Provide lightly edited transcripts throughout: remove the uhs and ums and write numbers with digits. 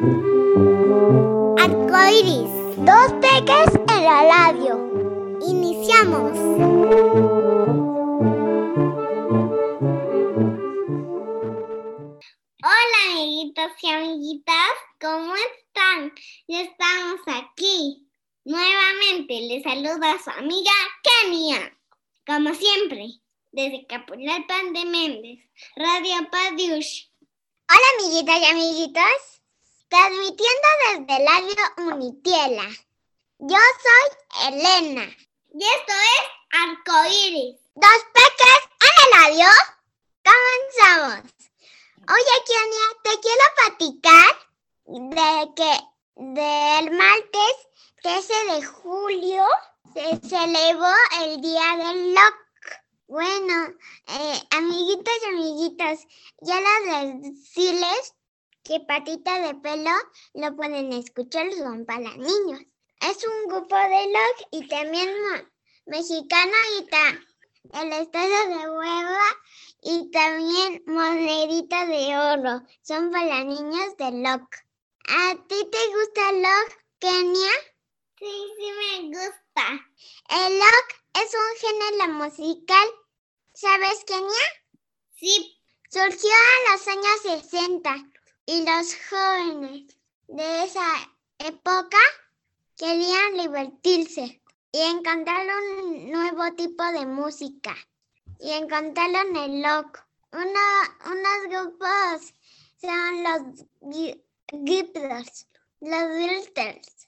Arcoíris, dos peques en la radio. Iniciamos. Hola amiguitos y amiguitas, ¿cómo están? Ya estamos aquí. Nuevamente les saluda su amiga Kenia. Como siempre, desde Capulapan de Méndez, Radio Padiush. Hola amiguitas y amiguitos, transmitiendo desde Radio Unitiela. Yo soy Elena. Y esto es Arcoíris. Dos peques en el radio. Comenzamos. Oye, Kenia, te quiero platicar de que del martes 13 de julio se celebró el Día del LOC. Bueno, amiguitos y amiguitas, ya les decirles que Patita de Pelo lo pueden escuchar, son para niños. Es un grupo de LOC y también mexicano y el estado de Hueva y también Monedita de Oro. Son para niños de LOC. ¿A ti te gusta el LOC, Kenia? Sí me gusta. El LOC es un género musical. ¿Sabes, Kenia? Sí. Surgió en los años 60 y los jóvenes de esa época querían divertirse y encontraron un nuevo tipo de música y encontraron el LOC. Unos grupos son los Beatles, los Beatles.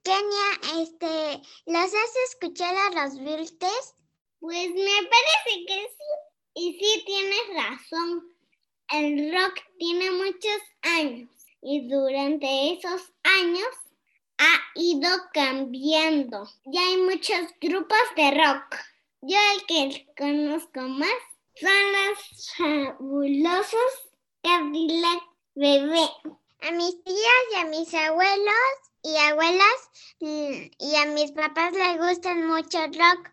Kenia, ¿los has escuchado a los Beatles? Pues me parece que sí. Y sí, tienes razón. El rock tiene muchos años y durante esos años ha ido cambiando. Ya hay muchos grupos de rock. Yo el que conozco más son los fabulosos Cadillac Bebé. A mis tías y a mis abuelos y abuelas y a mis papás les gustan mucho el rock.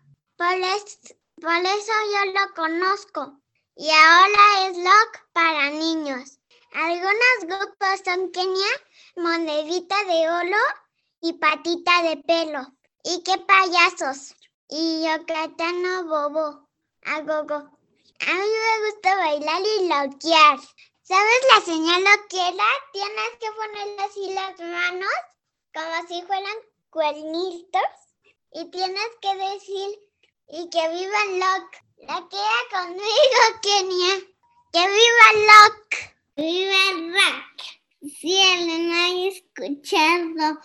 Por eso yo lo conozco. Y ahora es LOC para niños. Algunos grupos son Kenia, Monedita de Oro y Patita de Pelo. ¿Y qué payasos? Y Yucatano Bobo. A gogo. A mí me gusta bailar y loquear. ¿Sabes la señal loquera? Tienes que ponerle así las manos como si fueran cuernitos. Y tienes que decir... Y que viva el LOC. La queda conmigo, Kenia. Que viva el LOC. Viva el rock. Sí, Elena, he escuchado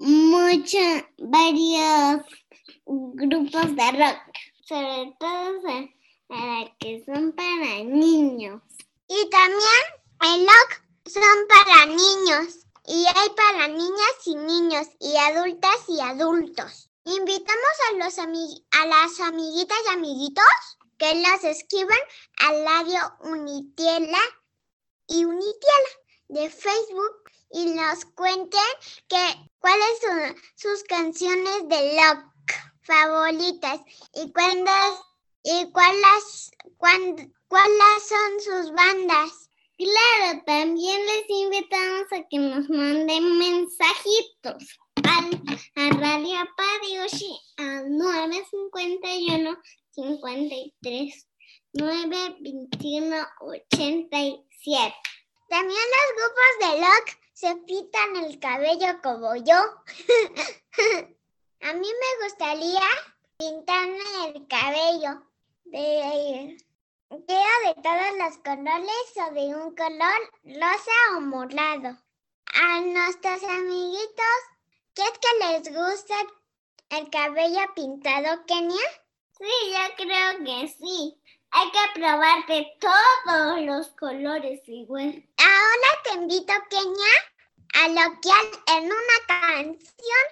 varios grupos de rock. Sobre todo que son para niños. Y también el LOC son para niños. Y hay para niñas y niños. Y adultas y adultos. Invitamos a las amiguitas y amiguitos que los escriban al Radio Unitiela y Unitiela de Facebook y nos cuenten cuáles son sus canciones de LOC favoritas y cuáles son sus bandas. Claro, también les invitamos a que nos manden mensajitos a Radio Padiushi al 951 53 921 87. También los grupos de LOC se pintan el cabello como yo. A mí me gustaría pintarme el cabello de todos los colores o de un color rosa o morado. A nuestros amiguitos, ¿qué es que les gusta el cabello pintado, Kenia? Sí, yo creo que sí. Hay que probar de todos los colores igual. Ahora te invito, Kenia, a loquear en una canción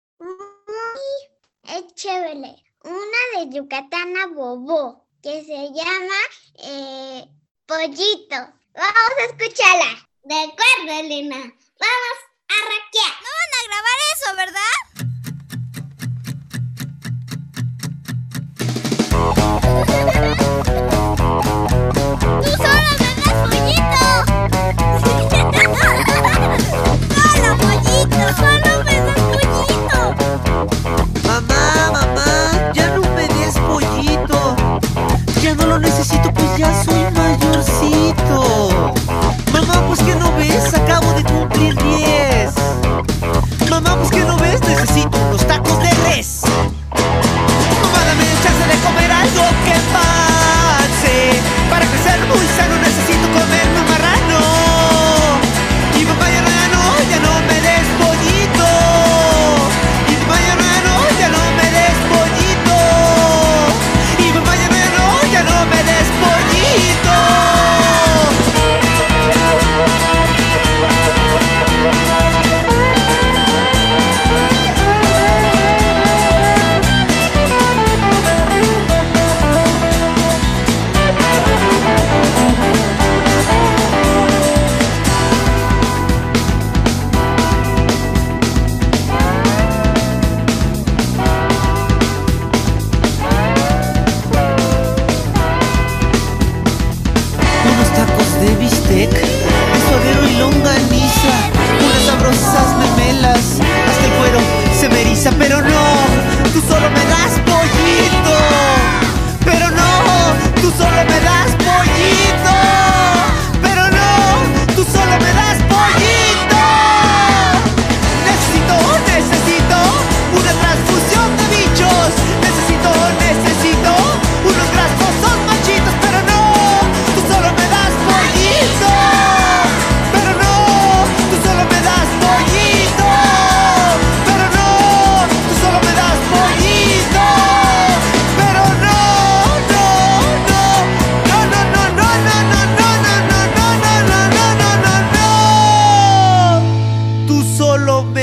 muy chévere. Una de Yucatana Bobo, que se llama Pollito. Vamos a escucharla. De acuerdo, Elena. Vamos a rockear. No van a grabar eso, ¿verdad? ¡Tú solo me das pollito! ¡Solo!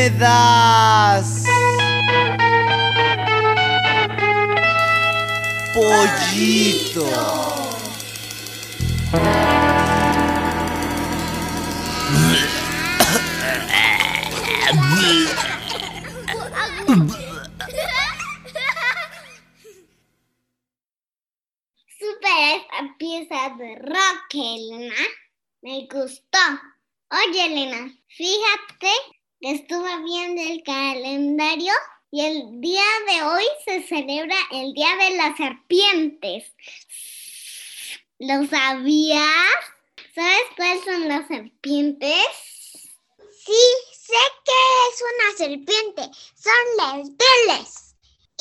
das? Pollito. Súper esta pieza de rock, Elena. Me gustó. Oye, Elena, fíjate que estuve viendo el calendario y el día de hoy se celebra el Día de las Serpientes. ¿Lo sabías? ¿Sabes cuáles son las serpientes? Sí, sé que es una serpiente. Son leptiles.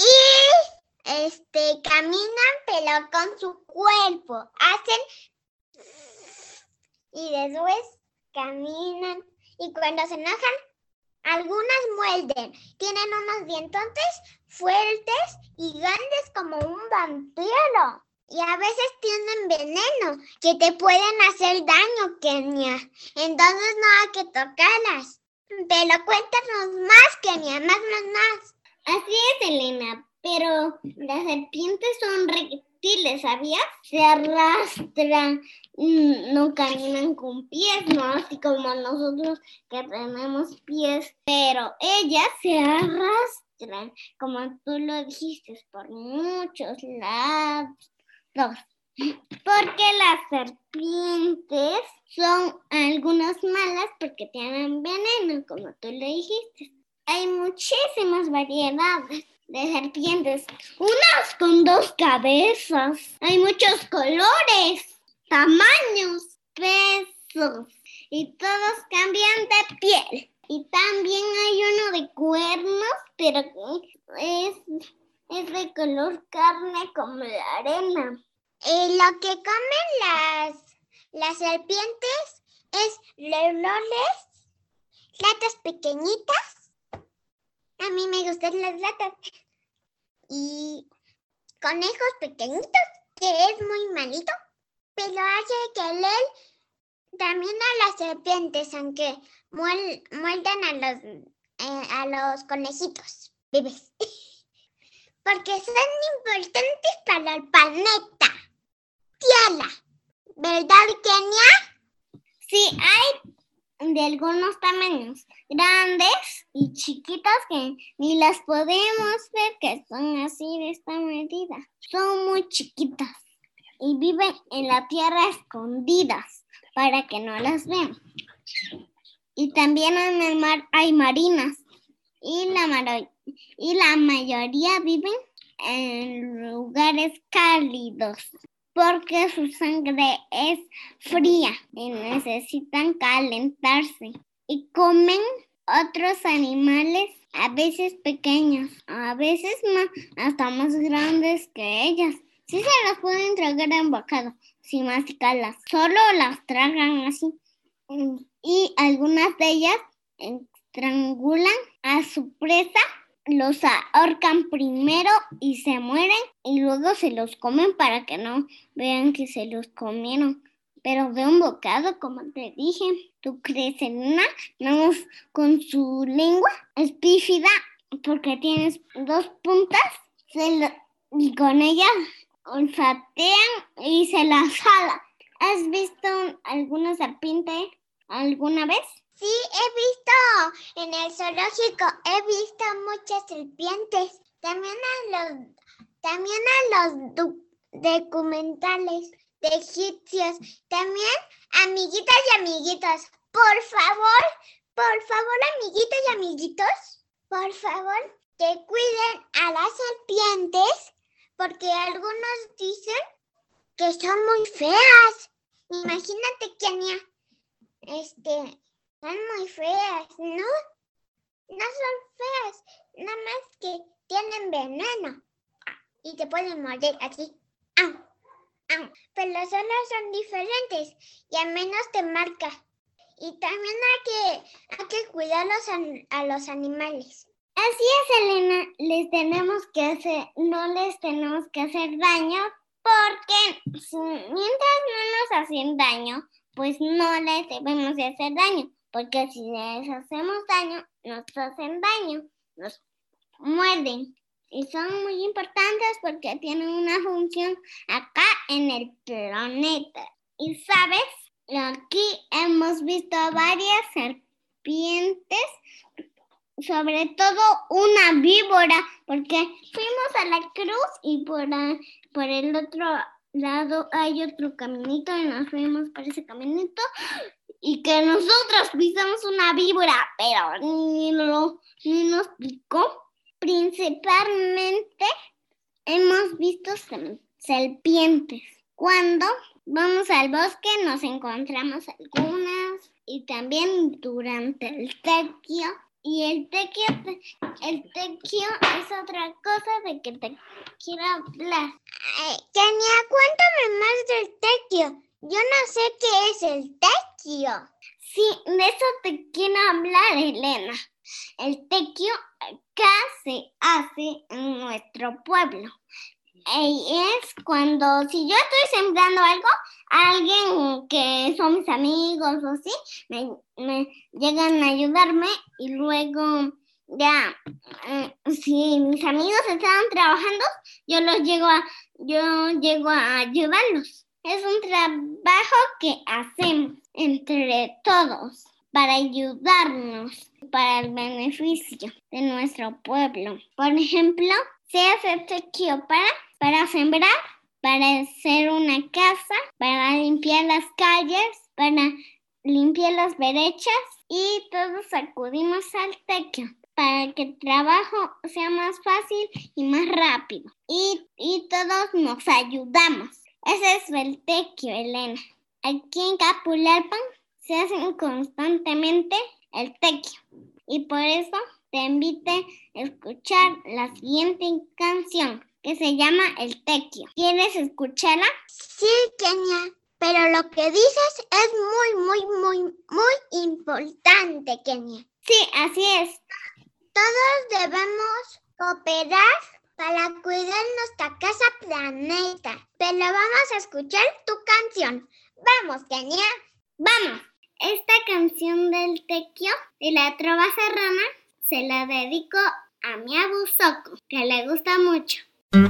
Y caminan pero con su cuerpo. Hacen y después caminan. Y cuando se enojan, algunas muerden. Tienen unos dientotes fuertes y grandes como un vampiro. Y a veces tienen veneno que te pueden hacer daño, Kenia. Entonces no hay que tocarlas. Pero cuéntanos más, Kenia, más. Así es, Elena, pero las serpientes son reptiles, ¿sabías? Se arrastran, no caminan con pies, no así como nosotros que tenemos pies, pero ellas se arrastran, como tú lo dijiste, por muchos lados. Porque las serpientes son algunas malas porque tienen veneno, como tú le dijiste. Hay muchísimas variedades de serpientes, unas con 2 cabezas. Hay muchos colores, tamaños, pesos y todos cambian de piel. Y también hay uno de cuernos, pero es de color carne como la arena. Lo que comen las serpientes es leones, ratas pequeñitas. A mí me gustan las ratas. Y conejos pequeñitos, que es muy malito, pero hace querer también a las serpientes, aunque muerdan a los conejitos bebés. Porque son importantes para el planeta Tierra. ¿Verdad, Kenia? Sí, hay de algunos tamaños, grandes y chiquitas que ni las podemos ver, que son así de esta medida. Son muy chiquitas y viven en la tierra escondidas para que no las vean. Y también en el mar hay marinas y la mayoría viven en lugares cálidos porque su sangre es fría y necesitan calentarse. Y comen otros animales, a veces pequeños, a veces hasta más grandes que ellas. Sí se las pueden tragar en bocado, sin masticarlas. Solo las tragan así. Y algunas de ellas estrangulan a su presa, los ahorcan primero y se mueren y luego se los comen para que no vean que se los comieron. Pero de un bocado, como te dije. ¿Tú crees en una? Vamos con su lengua, es pífida porque tienes 2 puntas y con ella olfatean y se las jala. ¿Has visto alguna serpiente alguna vez? Sí, he visto en el zoológico, he visto muchas serpientes. También a los documentales de egipcios. También, amiguitas y amiguitos, por favor, amiguitas y amiguitos, por favor, que cuiden a las serpientes, porque algunos dicen que son muy feas. Imagínate, Kenia, son muy feas, ¿no? No son feas, nada más que tienen veneno y te pueden morder así. Pero solo son diferentes y al menos te marca. Y también hay que cuidarlos a los animales. Así es, Elena, no les tenemos que hacer daño porque mientras no nos hacen daño, pues no les debemos de hacer daño. porque si les hacemos daño, nos hacen daño, nos muerden. Y son muy importantes porque tienen una función acá en el planeta. Y sabes, aquí hemos visto varias serpientes, sobre todo una víbora, porque fuimos a la cruz y por el otro lado hay otro caminito y nos fuimos por ese caminito y que nosotros pisamos una víbora, pero ni nos picó. Principalmente hemos visto serpientes. Cuando vamos al bosque nos encontramos algunas y también durante el tequio. Y el tequio es otra cosa de que te quiero hablar. Kenia, cuéntame más del tequio. Yo no sé qué es el tequio. Sí, de eso te quiero hablar, Elena. El tequio acá se hace en nuestro pueblo. Y es cuando, si yo estoy sembrando algo, alguien que son mis amigos o así, me llegan a ayudarme y luego ya, si mis amigos estaban trabajando, yo llego a ayudarlos. Es un trabajo que hacemos entre todos para ayudarnos, para el beneficio de nuestro pueblo. Por ejemplo, se hace tequio para sembrar, para hacer una casa, para limpiar las calles, para limpiar las brechas y todos acudimos al tequio para que el trabajo sea más fácil y más rápido. Y todos nos ayudamos. Ese es el tequio, Elena. Aquí en Capulalpan se hacen constantemente el tequio y por eso te invito a escuchar la siguiente canción que se llama El Tequio. ¿Quieres escucharla? Sí, Kenia, pero lo que dices es muy importante, Kenia. Sí, así es. Todos debemos cooperar para cuidar nuestra casa planeta. Pero vamos a escuchar tu canción. ¡Vamos, Kenia! ¡Vamos! Esta canción del tequio de la trova serrana se la dedico a mi abusoco, que le gusta mucho.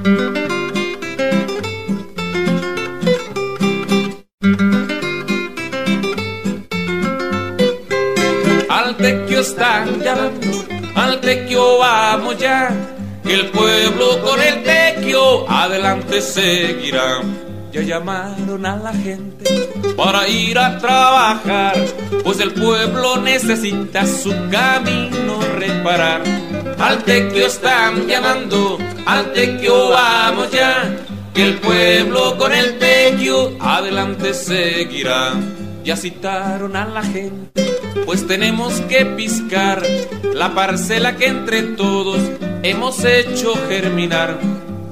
Al tequio están llamando, al tequio vamos ya, que el pueblo con el tequio adelante seguirá. Ya llamaron a la gente para ir a trabajar, pues el pueblo necesita su camino reparar. Al tequio están llamando, al tequio vamos ya, que el pueblo con el tequio adelante seguirá. Ya citaron a la gente, pues tenemos que piscar la parcela que entre todos hemos hecho germinar.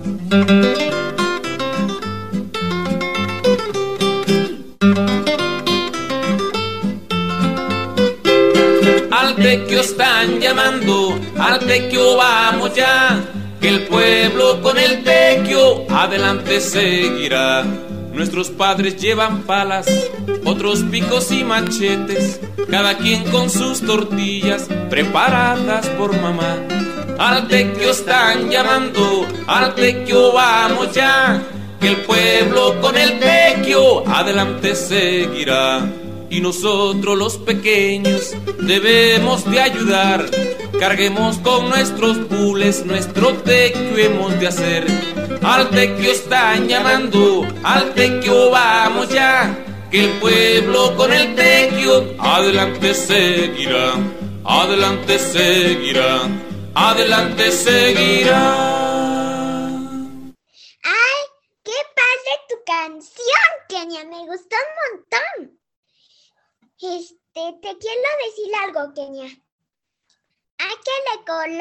Al tequio están llamando, al tequio vamos ya, que el pueblo con el tequio adelante seguirá. Nuestros padres llevan palas, otros picos y machetes, cada quien con sus tortillas preparadas por mamá. Al tequio están llamando, al tequio vamos ya, que el pueblo con el tequio adelante seguirá. Y nosotros los pequeños debemos de ayudar, carguemos con nuestros bules, nuestro tequio hemos de hacer. Al tequio están llamando, al tequio vamos ya, que el pueblo con el tequio adelante seguirá, adelante seguirá, adelante seguirá. ¡Ay, qué padre tu canción, Kenia! Me gustó un montón. Te quiero decir algo, Kenia. Hay que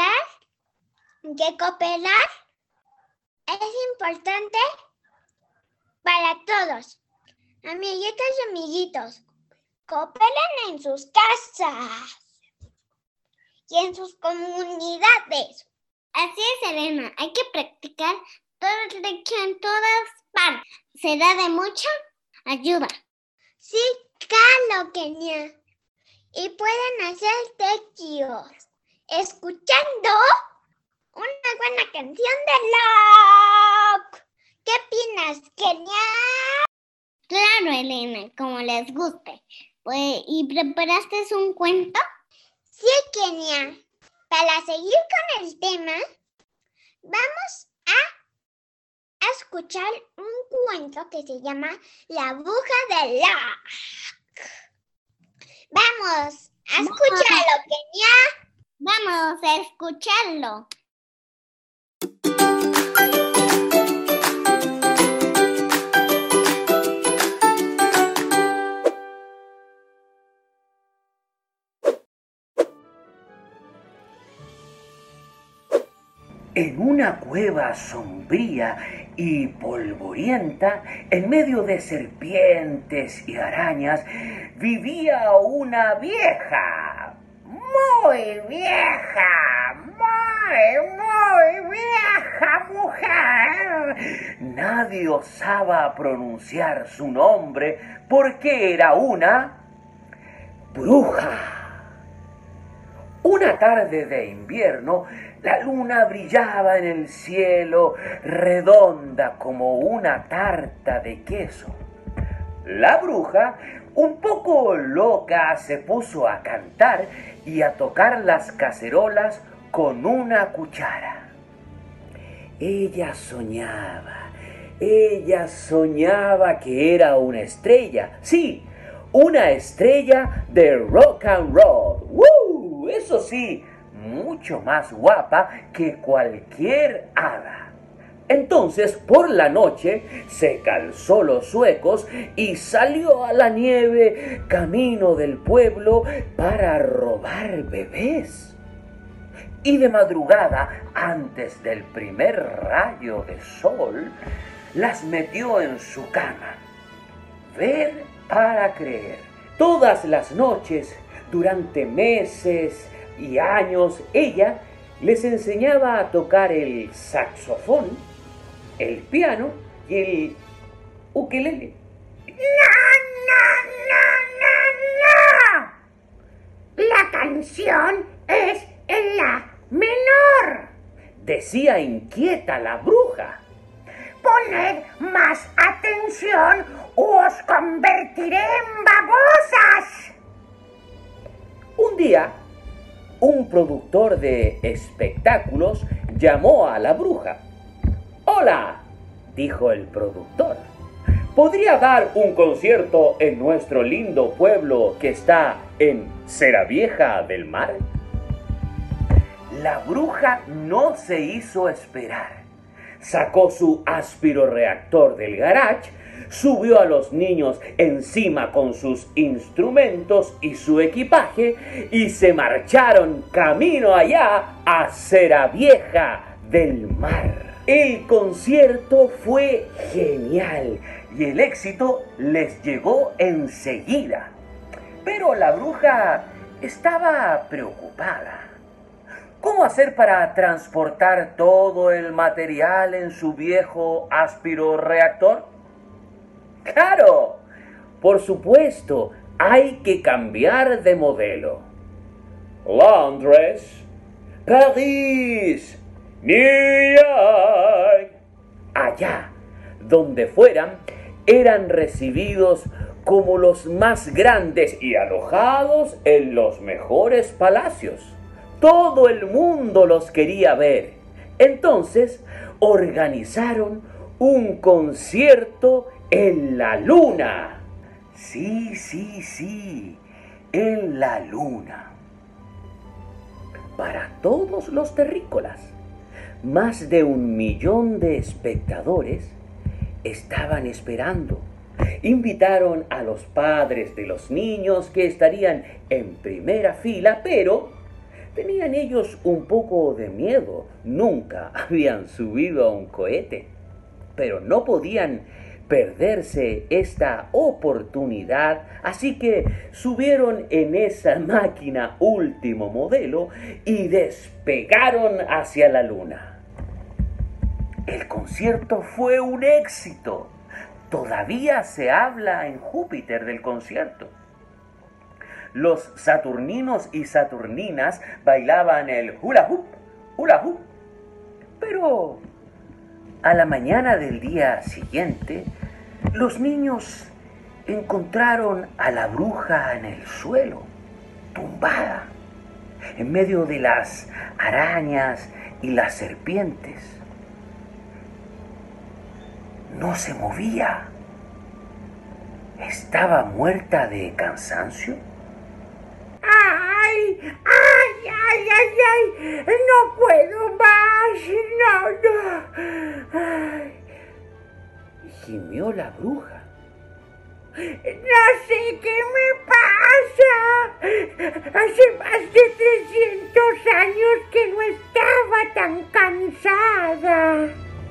cooperar es importante para todos. Amiguitas y amiguitos, cooperen en sus casas y en sus comunidades. Así es, Elena. Hay que practicar todo el tequio en todas partes. Será de mucha ayuda. Sí, claro, Kenia. y pueden hacer tequios escuchando una buena canción de Locke. ¿Qué opinas, Kenia? Claro, Elena, como les guste. Pues, ¿y preparaste un cuento? Sí, Kenia. Para seguir con el tema, vamos a escuchar un cuento que se llama La bruja de Locke. Vamos a escucharlo, Kenia. Vamos a escucharlo. En una cueva sombría y polvorienta, en medio de serpientes y arañas, vivía una vieja, muy vieja mujer. Nadie osaba pronunciar su nombre porque era una bruja. Una tarde de invierno, la luna brillaba en el cielo, redonda como una tarta de queso. La bruja, un poco loca, se puso a cantar y a tocar las cacerolas con una cuchara. Ella soñaba que era una estrella, sí, una estrella de rock and roll. ¡Woo! Eso sí, mucho más guapa que cualquier hada. Entonces, por la noche, se calzó los zuecos y salió a la nieve, camino del pueblo, para robar bebés. Y de madrugada, antes del primer rayo de sol, las metió en su cama. Ver para creer. Todas las noches, durante meses y años, ella les enseñaba a tocar el saxofón, el piano y el ukelele. ¡No! La canción es en la menor, decía inquieta la bruja. Poned más atención o os convertiré en babosas. Un día, un productor de espectáculos llamó a la bruja. «Hola», dijo el productor, ¿podría dar un concierto en nuestro lindo pueblo que está en Ceravieja del Mar? La bruja no se hizo esperar. Sacó su aspiroreactor del garage, subió a los niños encima con sus instrumentos y su equipaje y se marcharon camino allá a Ceravieja del Mar. El concierto fue genial y el éxito les llegó enseguida. Pero la bruja estaba preocupada. ¿Cómo hacer para transportar todo el material en su viejo aspiroreactor? ¡Claro! Por supuesto, hay que cambiar de modelo. Londres, París, New York. Allá, donde fueran, eran recibidos como los más grandes y alojados en los mejores palacios. Todo el mundo los quería ver. Entonces organizaron un concierto en la luna. Sí, en la luna. Para todos los terrícolas. Más de 1 millón de espectadores estaban esperando. Invitaron a los padres de los niños que estarían en primera fila, pero tenían ellos un poco de miedo. Nunca habían subido a un cohete, pero no podían perderse esta oportunidad, así que subieron en esa máquina último modelo y despegaron hacia la luna. El concierto fue un éxito. Todavía se habla en Júpiter del concierto. los saturninos y saturninas bailaban el hula hoop, hula hoop. Pero a la mañana del día siguiente, los niños encontraron a la bruja en el suelo, tumbada, en medio de las arañas y las serpientes. No se movía. ¿Estaba muerta de cansancio? ¡Ay! ¡Ay, ay, ay, ay! ¡No puedo más! ¡No, no! Ay. Gimió la bruja. No sé qué me pasa. Hace más de 300 años que no estaba tan cansada.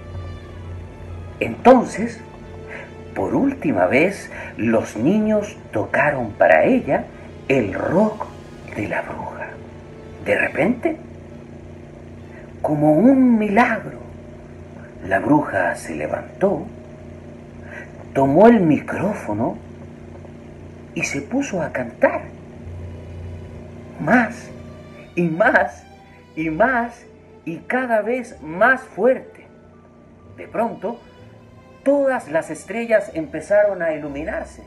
Entonces, por última vez, los niños tocaron para ella el rock de la bruja. De repente, como un milagro, la bruja se levantó, tomó el micrófono y se puso a cantar. Más y más y más y cada vez más fuerte. De pronto, todas las estrellas empezaron a iluminarse.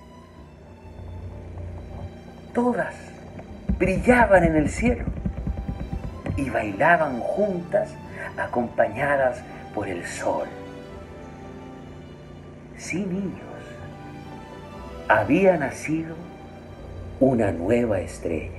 Todas brillaban en el cielo y bailaban juntas, acompañadas por el sol. Sí, niños, había nacido una nueva estrella.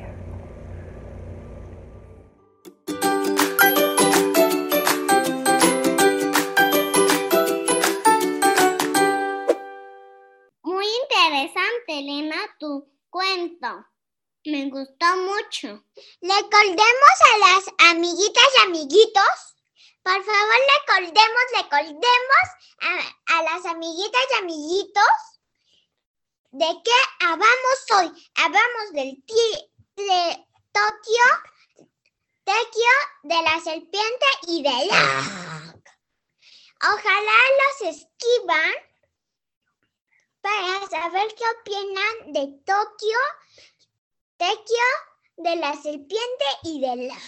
Muy interesante, Elena, tu cuento. Me gustó mucho. Recordemos a las amiguitas y amiguitos. Por favor, recordemos a las amiguitas y amiguitos de qué hablamos hoy. Hablamos del Tokio, de la serpiente y de la... Ojalá los escriban para saber qué opinan de Tokio, de la serpiente y de la...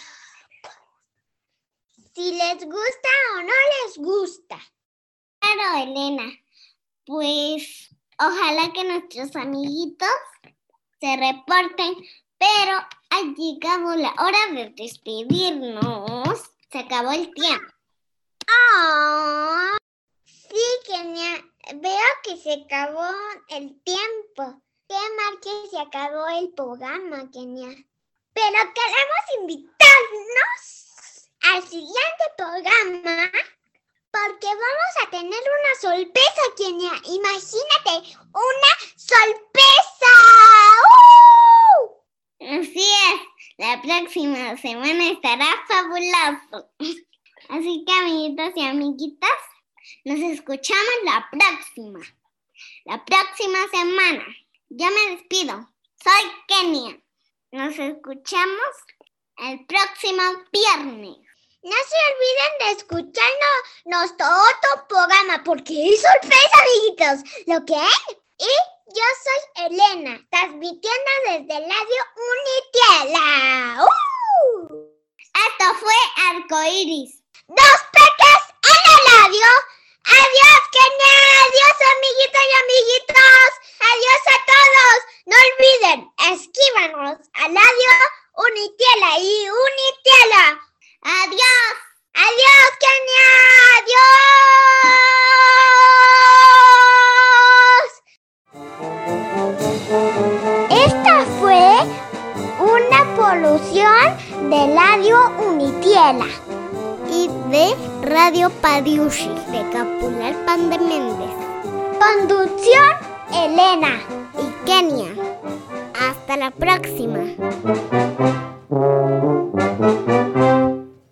Si les gusta o no les gusta. Claro, Elena. Pues ojalá que nuestros amiguitos se reporten, pero ha llegado la hora de despedirnos. Se acabó el tiempo. Oh, sí, Kenia. Veo que se acabó el tiempo. Qué mal que se acabó el programa, Kenia. Pero queremos invitarnos al siguiente programa porque vamos a tener una sorpresa, Kenia. Imagínate, una sorpresa. Así es, la próxima semana estará fabuloso. Así que, amiguitos y amiguitas, nos escuchamos la próxima semana. Yo me despido. Soy Kenia. Nos escuchamos el próximo viernes. No se olviden de escucharnos nuestro otro programa porque es sorpresa, amiguitos. ¿Lo que es? Y yo soy Elena, transmitiendo desde Radio Unitiela. Esto fue Arcoiris. ¡Dos peques en la radio! ¡Adiós, Kenia! ¡Adiós, amiguitos y amiguitos! ¡Adiós a todos! No olviden, escríbanos a Radio Unitiela y Unitiela. ¡Adiós! ¡Adiós, Kenia! ¡Adiós! Esta fue una producción de Radio Unitiela y de Radio Padiushi de Capulalpan de Méndez. Conducción Elena y Kenia. Hasta la próxima.